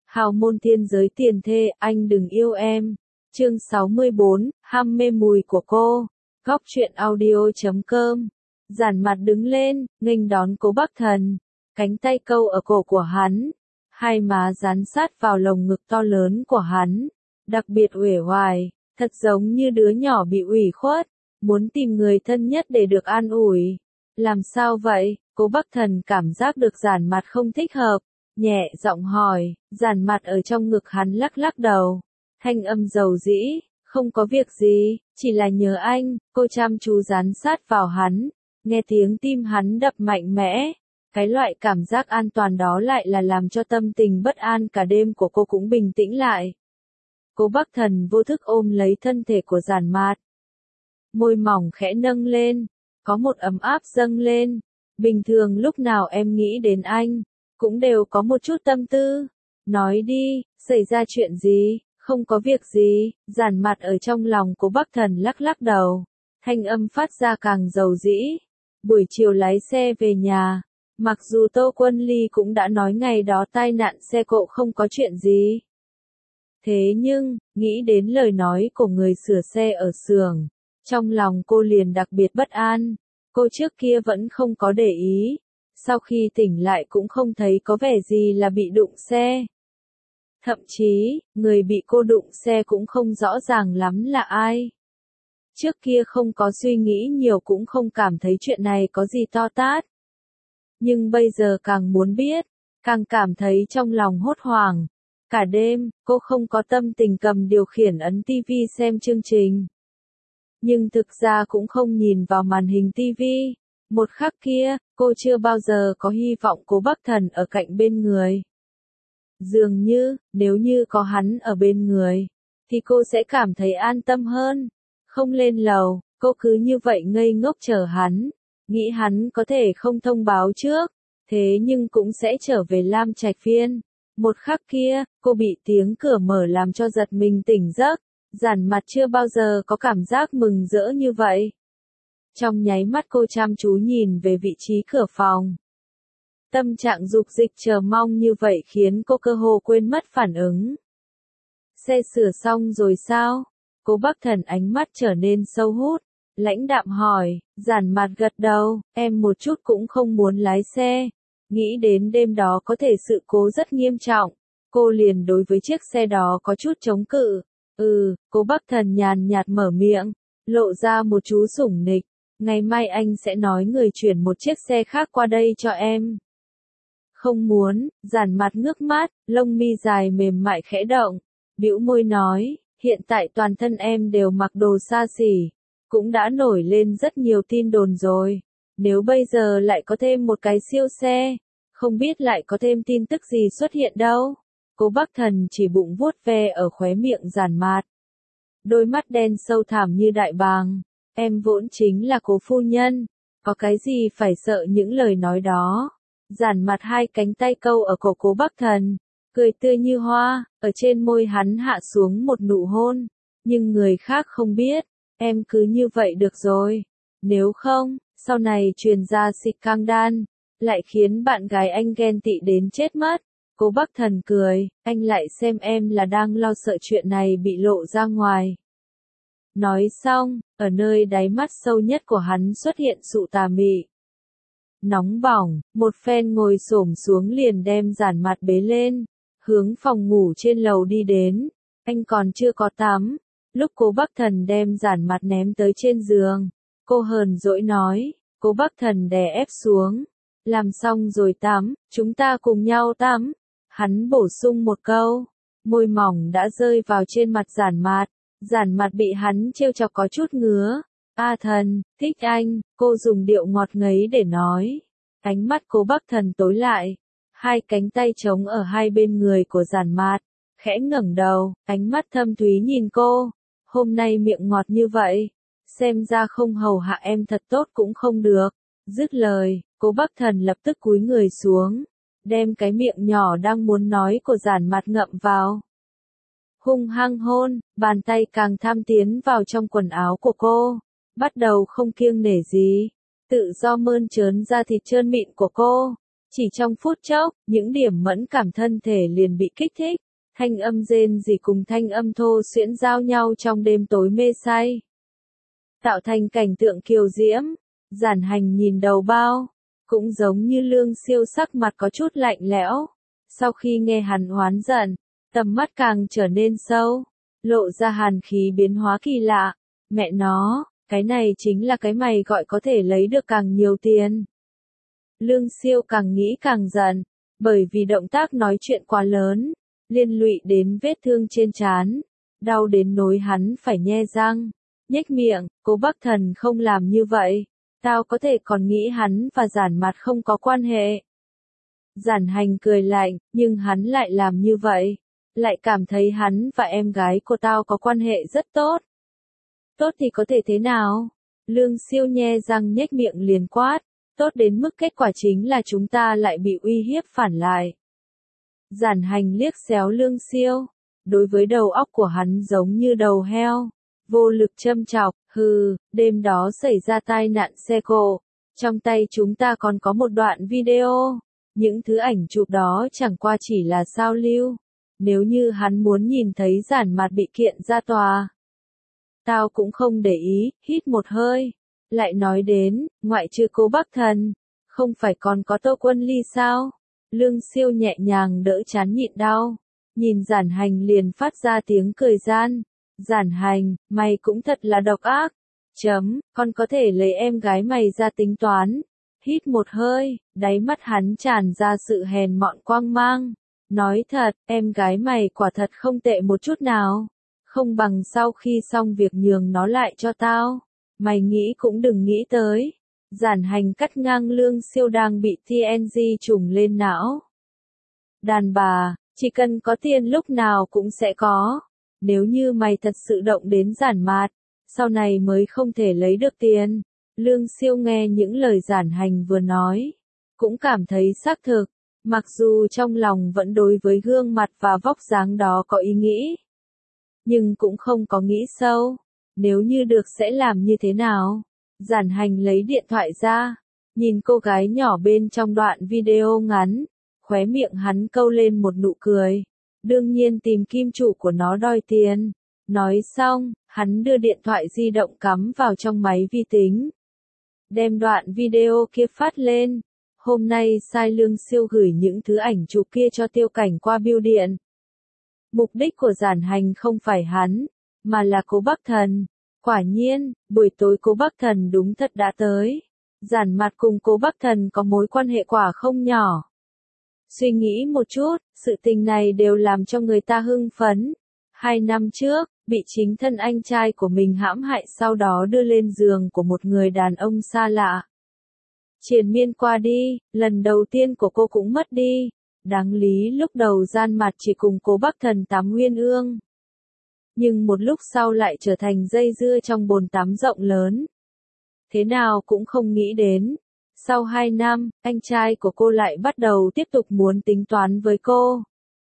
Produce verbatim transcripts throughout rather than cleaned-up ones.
Hào môn thiên giới tiền thê, anh đừng yêu em. Chương sáu mươi bốn, ham mê mùi của cô. Góc truyện audio chấm com. Giản mặt đứng lên, nghênh đón Cố Bắc Thần. Cánh tay câu ở cổ của hắn. Hai má dán sát vào lồng ngực to lớn của hắn. Đặc biệt uể oải, thật giống như đứa nhỏ bị ủy khuất. Muốn tìm người thân nhất để được an ủi. Làm sao vậy? Cố Bắc Thần cảm giác được giản mặt không thích hợp. Nhẹ giọng hỏi, giản mặt ở trong ngực hắn lắc lắc đầu. Thanh âm dầu dĩ, không có việc gì, chỉ là nhớ anh. Cô chăm chú dán sát vào hắn, nghe tiếng tim hắn đập mạnh mẽ. Cái loại cảm giác an toàn đó lại là làm cho tâm tình bất an cả đêm của cô cũng bình tĩnh lại. Cố Bắc Thần vô thức ôm lấy thân thể của giản mạt. Môi mỏng khẽ nâng lên, có một ấm áp dâng lên. Bình thường lúc nào em nghĩ đến anh, cũng đều có một chút tâm tư. Nói đi, xảy ra chuyện gì? Không có việc gì. Giản mặt ở trong lòng Cố Bắc Thần lắc lắc đầu. Thanh âm phát ra càng dầu dĩ. Buổi chiều lái xe về nhà. Mặc dù Tô Quân Ly cũng đã nói ngày đó tai nạn xe cộ không có chuyện gì. Thế nhưng, nghĩ đến lời nói của người sửa xe ở xưởng, trong lòng cô liền đặc biệt bất an. Cô trước kia vẫn không có để ý. Sau khi tỉnh lại cũng không thấy có vẻ gì là bị đụng xe. Thậm chí, người bị cô đụng xe cũng không rõ ràng lắm là ai. Trước kia không có suy nghĩ nhiều cũng không cảm thấy chuyện này có gì to tát. Nhưng bây giờ càng muốn biết, càng cảm thấy trong lòng hốt hoảng. Cả đêm, cô không có tâm tình cầm điều khiển ấn tivi xem chương trình. Nhưng thực ra cũng không nhìn vào màn hình tivi. Một khắc kia, cô chưa bao giờ có hy vọng Cố Bắc Thần ở cạnh bên người. Dường như, nếu như có hắn ở bên người, thì cô sẽ cảm thấy an tâm hơn. Không lên lầu, cô cứ như vậy ngây ngốc chờ hắn. Nghĩ hắn có thể không thông báo trước, thế nhưng cũng sẽ trở về Lam Trạch Viên. Một khắc kia, cô bị tiếng cửa mở làm cho giật mình tỉnh giấc. Giản mặt chưa bao giờ có cảm giác mừng rỡ như vậy. Trong nháy mắt cô chăm chú nhìn về vị trí cửa phòng. Tâm trạng dục dịch chờ mong như vậy khiến cô cơ hồ quên mất phản ứng. Xe sửa xong rồi sao? Cố Bắc Thần ánh mắt trở nên sâu hút, lãnh đạm hỏi. Giản mặt gật đầu, em một chút cũng không muốn lái xe. Nghĩ đến đêm đó có thể sự cố rất nghiêm trọng, cô liền đối với chiếc xe đó có chút chống cự. Ừ, Cố Bắc Thần nhàn nhạt mở miệng, lộ ra một chú sủng nịch. Ngày mai anh sẽ nói người chuyển một chiếc xe khác qua đây cho em. Không muốn. Giản mặt ngước mắt, lông mi dài mềm mại khẽ động, bĩu môi nói, hiện tại toàn thân em đều mặc đồ xa xỉ, cũng đã nổi lên rất nhiều tin đồn rồi. Nếu bây giờ lại có thêm một cái siêu xe, không biết lại có thêm tin tức gì xuất hiện đâu. Cố Bắc Thần chỉ bụng vuốt ve ở khóe miệng giản mạt. Đôi mắt đen sâu thẳm như đại bàng. Em vốn chính là Cố phu nhân, có cái gì phải sợ những lời nói đó. Giản mặt hai cánh tay câu ở cổ Cố Bắc Thần, cười tươi như hoa, ở trên môi hắn hạ xuống một nụ hôn. Nhưng người khác không biết, em cứ như vậy được rồi. Nếu không, sau này truyền ra xịt căng đan, lại khiến bạn gái anh ghen tị đến chết mất. Cố Bắc Thần cười, anh lại xem em là đang lo sợ chuyện này bị lộ ra ngoài. Nói xong, ở nơi đáy mắt sâu nhất của hắn xuất hiện sự tà mị. Nóng bỏng, một phen ngồi xổm xuống liền đem giản mặt bế lên, hướng phòng ngủ trên lầu đi đến. Anh còn chưa có tắm. Lúc Cố Bắc Thần đem giản mặt ném tới trên giường, cô hờn dỗi nói. Cố Bắc Thần đè ép xuống. Làm xong rồi tắm, chúng ta cùng nhau tắm. Hắn bổ sung một câu, môi mỏng đã rơi vào trên mặt giản mặt. Giản mặt bị hắn trêu chọc có chút ngứa. A Thần, thích anh, cô dùng điệu ngọt ngấy để nói. Ánh mắt Cố Bắc Thần tối lại. Hai cánh tay trống ở hai bên người của giản mặt. Khẽ ngẩng đầu, ánh mắt thâm thúy nhìn cô. Hôm nay miệng ngọt như vậy, xem ra không hầu hạ em thật tốt cũng không được. Dứt lời, Cố Bắc Thần lập tức cúi người xuống, đem cái miệng nhỏ đang muốn nói của giản mặt ngậm vào. Hung hăng hôn, bàn tay càng tham tiến vào trong quần áo của cô, bắt đầu không kiêng nể gì, tự do mơn trớn ra thịt trơn mịn của cô. Chỉ trong phút chốc, những điểm mẫn cảm thân thể liền bị kích thích, thanh âm rên rỉ cùng thanh âm thô xuyễn giao nhau trong đêm tối mê say. Tạo thành cảnh tượng kiều diễm, Giản Hành nhìn đầu bao, cũng giống như Lương Siêu sắc mặt có chút lạnh lẽo. Sau khi nghe hắn oán giận, tầm mắt càng trở nên sâu, lộ ra hàn khí biến hóa kỳ lạ. Mẹ nó, cái này chính là cái mày gọi có thể lấy được càng nhiều tiền. Lương Siêu càng nghĩ càng giận, bởi vì động tác nói chuyện quá lớn, liên lụy đến vết thương trên trán, đau đến nỗi hắn phải nhe răng, nhếch miệng. Cố Bắc Thần không làm như vậy, tao có thể còn nghĩ hắn và Giản Mặt không có quan hệ. Giản Hành cười lạnh, nhưng hắn lại làm như vậy, lại cảm thấy hắn và em gái của tao có quan hệ rất tốt. Tốt thì có thể thế nào? Lương Siêu nhe răng nhếch miệng liền quát, tốt đến mức kết quả chính là chúng ta lại bị uy hiếp phản lại. Giản Hành liếc xéo Lương Siêu, đối với đầu óc của hắn giống như đầu heo, vô lực châm chọc, hừ, đêm đó xảy ra tai nạn xe cộ, trong tay chúng ta còn có một đoạn video, những thứ ảnh chụp đó chẳng qua chỉ là sao lưu, nếu như hắn muốn nhìn thấy Giản Mặt bị kiện ra tòa. Tao cũng không để ý, hít một hơi, lại nói đến, ngoại trừ Cố Bắc Thần, không phải còn có Tô Quân Ly sao? Lương Siêu nhẹ nhàng đỡ trán nhịn đau, nhìn Giản Hành liền phát ra tiếng cười gian. Giản Hành, mày cũng thật là độc ác. Chấm, con có thể lấy em gái mày ra tính toán. Hít một hơi, đáy mắt hắn tràn ra sự hèn mọn quang mang. Nói thật, em gái mày quả thật không tệ một chút nào. Không bằng sau khi xong việc nhường nó lại cho tao. Mày nghĩ cũng đừng nghĩ tới. Giản Hành cắt ngang Lương Siêu đang bị tê en giê trùng lên não. Đàn bà, chỉ cần có tiền lúc nào cũng sẽ có. Nếu như mày thật sự động đến Giản Mặt, sau này mới không thể lấy được tiền. Lương Siêu nghe những lời Giản Hành vừa nói, cũng cảm thấy xác thực, mặc dù trong lòng vẫn đối với gương mặt và vóc dáng đó có ý nghĩ, nhưng cũng không có nghĩ sâu, nếu như được sẽ làm như thế nào. Giản Hành lấy điện thoại ra, nhìn cô gái nhỏ bên trong đoạn video ngắn, khóe miệng hắn câu lên một nụ cười. Đương nhiên tìm kim chủ của nó đòi tiền. Nói xong, hắn đưa điện thoại di động cắm vào trong máy vi tính, đem đoạn video kia phát lên. Hôm nay sai Lương Siêu gửi những thứ ảnh chụp kia cho Tiêu Cảnh qua bưu điện. Mục đích của Giản Hành không phải hắn, mà là Cố Bắc Thần. Quả nhiên, buổi tối Cố Bắc Thần đúng thật đã tới. Giản Mặt cùng Cố Bắc Thần có mối quan hệ quả không nhỏ. Suy nghĩ một chút, sự tình này đều làm cho người ta hưng phấn. Hai năm trước, bị chính thân anh trai của mình hãm hại sau đó đưa lên giường của một người đàn ông xa lạ. Triền miên qua đi, lần đầu tiên của cô cũng mất đi. Đáng lý lúc đầu Gian Mặt chỉ cùng Cố Bắc Thần tắm uyên ương. Nhưng một lúc sau lại trở thành dây dưa trong bồn tắm rộng lớn. Thế nào cũng không nghĩ đến. Sau hai năm, anh trai của cô lại bắt đầu tiếp tục muốn tính toán với cô.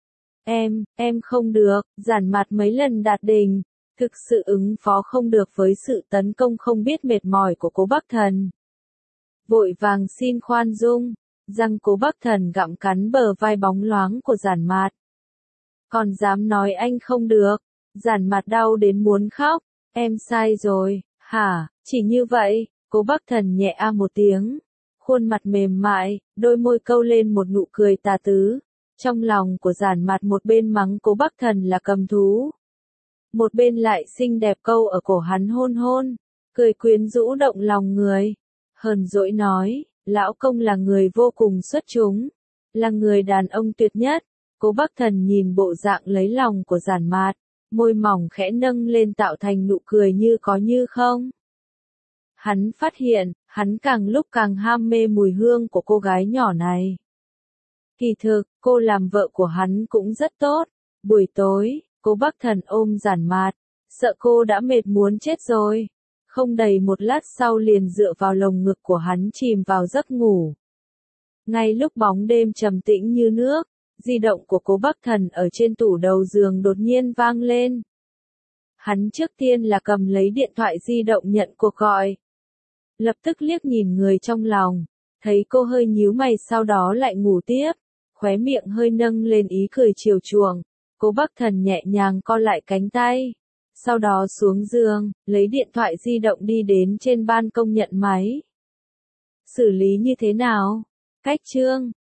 Em, em không được, Giản Mặt mấy lần đạt đỉnh, thực sự ứng phó không được với sự tấn công không biết mệt mỏi của Cố Bắc Thần. Vội vàng xin khoan dung, răng Cố Bắc Thần gặm cắn bờ vai bóng loáng của Giản Mặt. Còn dám nói anh không được, Giản Mặt đau đến muốn khóc, em sai rồi, hả, chỉ như vậy, Cố Bắc Thần nhẹ a một tiếng. Khuôn mặt mềm mại, đôi môi câu lên một nụ cười tà tứ. Trong lòng của Giản Mặt một bên mắng Cố Bắc Thần là cầm thú, một bên lại xinh đẹp câu ở cổ hắn hôn hôn, cười quyến rũ động lòng người. Hờn dỗi nói, lão công là người vô cùng xuất chúng, là người đàn ông tuyệt nhất. Cố Bắc Thần nhìn bộ dạng lấy lòng của Giản Mặt, môi mỏng khẽ nâng lên tạo thành nụ cười như có như không. Hắn phát hiện, hắn càng lúc càng ham mê mùi hương của cô gái nhỏ này. Kỳ thực, cô làm vợ của hắn cũng rất tốt. Buổi tối, Cố Bắc Thần ôm Giản Mặt, sợ cô đã mệt muốn chết rồi. Không đầy một lát sau liền dựa vào lồng ngực của hắn chìm vào giấc ngủ. Ngay lúc bóng đêm trầm tĩnh như nước, di động của Cố Bắc Thần ở trên tủ đầu giường đột nhiên vang lên. Hắn trước tiên là cầm lấy điện thoại di động nhận cuộc gọi. Lập tức liếc nhìn người trong lòng, Thấy cô hơi nhíu mày sau đó lại ngủ tiếp, khóe miệng hơi nâng lên ý cười chiều chuộng, Cố Bắc Thần nhẹ nhàng co lại cánh tay. Sau đó xuống giường, lấy điện thoại di động đi đến trên ban công nhận máy. Xử lý như thế nào? Cách chương